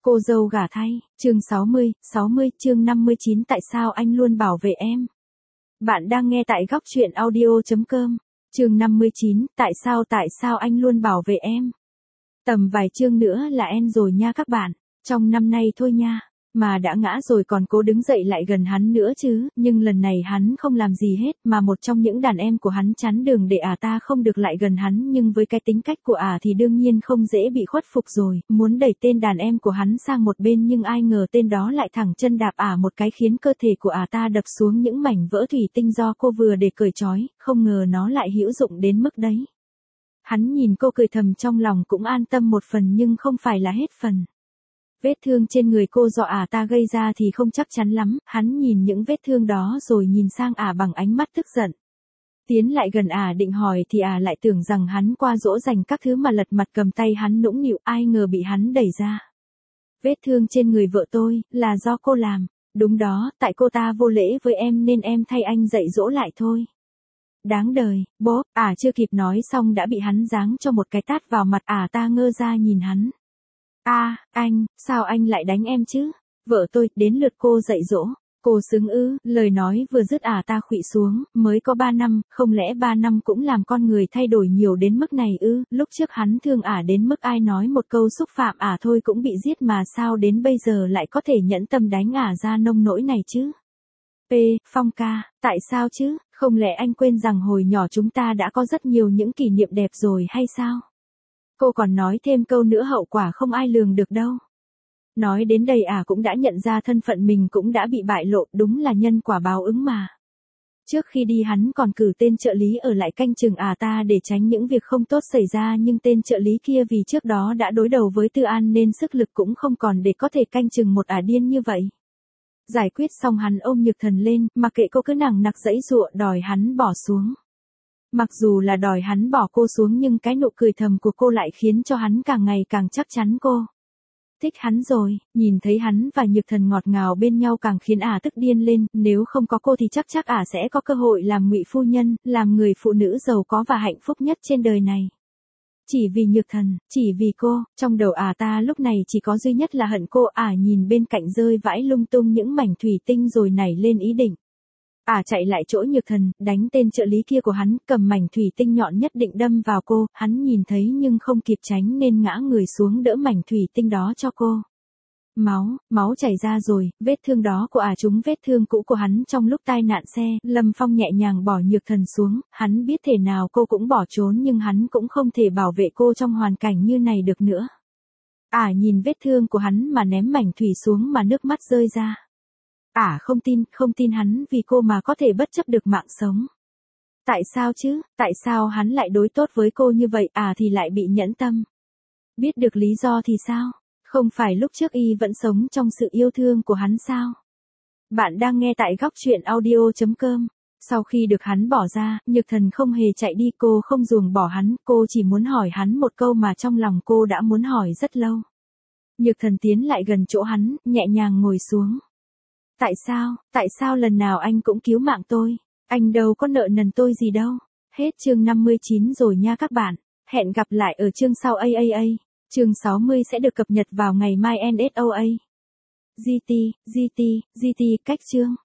Cô dâu gả thay, chương 60, chương 59 tại sao anh luôn bảo vệ em? Bạn đang nghe tại góc truyện audio.com, chương 59, tại sao anh luôn bảo vệ em? Tầm vài chương nữa là end rồi nha các bạn, trong năm nay thôi nha. Mà đã ngã rồi còn cố đứng dậy lại gần hắn nữa chứ, nhưng lần này hắn không làm gì hết, mà một trong những đàn em của hắn chắn đường để ta không được lại gần hắn, nhưng với cái tính cách của thì đương nhiên không dễ bị khuất phục rồi, muốn đẩy tên đàn em của hắn sang một bên nhưng ai ngờ tên đó lại thẳng chân đạp một cái khiến cơ thể của ta đập xuống những mảnh vỡ thủy tinh do cô vừa để cởi trói, không ngờ nó lại hữu dụng đến mức đấy. Hắn nhìn cô cười thầm trong lòng cũng an tâm một phần nhưng không phải là hết phần. Vết thương trên người cô do ta gây ra thì không chắc chắn lắm, hắn nhìn những vết thương đó rồi nhìn sang bằng ánh mắt tức giận. Tiến lại gần định hỏi thì lại tưởng rằng hắn qua dỗ dành các thứ mà lật mặt cầm tay hắn nũng nịu, ai ngờ bị hắn đẩy ra. Vết thương trên người vợ tôi, là do cô làm. Đúng đó, tại cô ta vô lễ với em nên em thay anh dạy dỗ lại thôi. Đáng đời, bố, chưa kịp nói xong đã bị hắn giáng cho một cái tát vào mặt, ta ngơ ra nhìn hắn. Anh, sao anh lại đánh em chứ? Vợ tôi, đến lượt cô dạy dỗ. Cô xứng ư? Lời nói vừa dứt ta khuỵu xuống, mới có 3 năm, không lẽ 3 năm cũng làm con người thay đổi nhiều đến mức này ư? Lúc trước hắn thương đến mức ai nói một câu xúc phạm thôi cũng bị giết mà sao đến bây giờ lại có thể nhẫn tâm đánh ra nông nỗi này chứ? Phong ca, tại sao chứ? Không lẽ anh quên rằng hồi nhỏ chúng ta đã có rất nhiều những kỷ niệm đẹp rồi hay sao? Cô còn nói thêm câu nữa hậu quả không ai lường được đâu. Nói đến đây cũng đã nhận ra thân phận mình cũng đã bị bại lộ, đúng là nhân quả báo ứng mà. Trước khi đi hắn còn cử tên trợ lý ở lại canh chừng ta để tránh những việc không tốt xảy ra, nhưng tên trợ lý kia vì trước đó đã đối đầu với Tư An nên sức lực cũng không còn để có thể canh chừng một điên như vậy. Giải quyết xong hắn ôm Nhược Thần lên, mặc kệ cô cứ nằng nặc giãy giụa đòi hắn bỏ xuống. Mặc dù là đòi hắn bỏ cô xuống nhưng cái nụ cười thầm của cô lại khiến cho hắn càng ngày càng chắc chắn cô thích hắn rồi, nhìn thấy hắn và Nhược Thần ngọt ngào bên nhau càng khiến tức điên lên, nếu không có cô thì chắc sẽ có cơ hội làm ngụy phu nhân, làm người phụ nữ giàu có và hạnh phúc nhất trên đời này. Chỉ vì Nhược Thần, chỉ vì cô, trong đầu ta lúc này chỉ có duy nhất là hận cô. Nhìn bên cạnh rơi vãi lung tung những mảnh thủy tinh rồi nảy lên ý định. Chạy lại chỗ Nhược Thần, đánh tên trợ lý kia của hắn, cầm mảnh thủy tinh nhọn nhất định đâm vào cô, hắn nhìn thấy nhưng không kịp tránh nên ngã người xuống đỡ mảnh thủy tinh đó cho cô. Máu chảy ra rồi, vết thương đó của trúng vết thương cũ của hắn trong lúc tai nạn xe. Lâm Phong nhẹ nhàng bỏ Nhược Thần xuống, hắn biết thể nào cô cũng bỏ trốn nhưng hắn cũng không thể bảo vệ cô trong hoàn cảnh như này được nữa. Nhìn vết thương của hắn mà ném mảnh thủy xuống mà nước mắt rơi ra. Không tin hắn vì cô mà có thể bất chấp được mạng sống. Tại sao chứ, tại sao hắn lại đối tốt với cô như vậy thì lại bị nhẫn tâm. Biết được lý do thì sao, không phải lúc trước y vẫn sống trong sự yêu thương của hắn sao. Bạn đang nghe tại góc truyện audio.com. Sau khi được hắn bỏ ra, Nhược Thần không hề chạy đi, cô không ruồng bỏ hắn, cô chỉ muốn hỏi hắn một câu mà trong lòng cô đã muốn hỏi rất lâu. Nhược Thần tiến lại gần chỗ hắn, nhẹ nhàng ngồi xuống. Tại sao lần nào anh cũng cứu mạng tôi? Anh đâu có nợ nần tôi gì đâu. Hết chương 59 rồi nha các bạn. Hẹn gặp lại ở chương sau. Chương 60 sẽ được cập nhật vào ngày mai NSOA. GT, cách chương.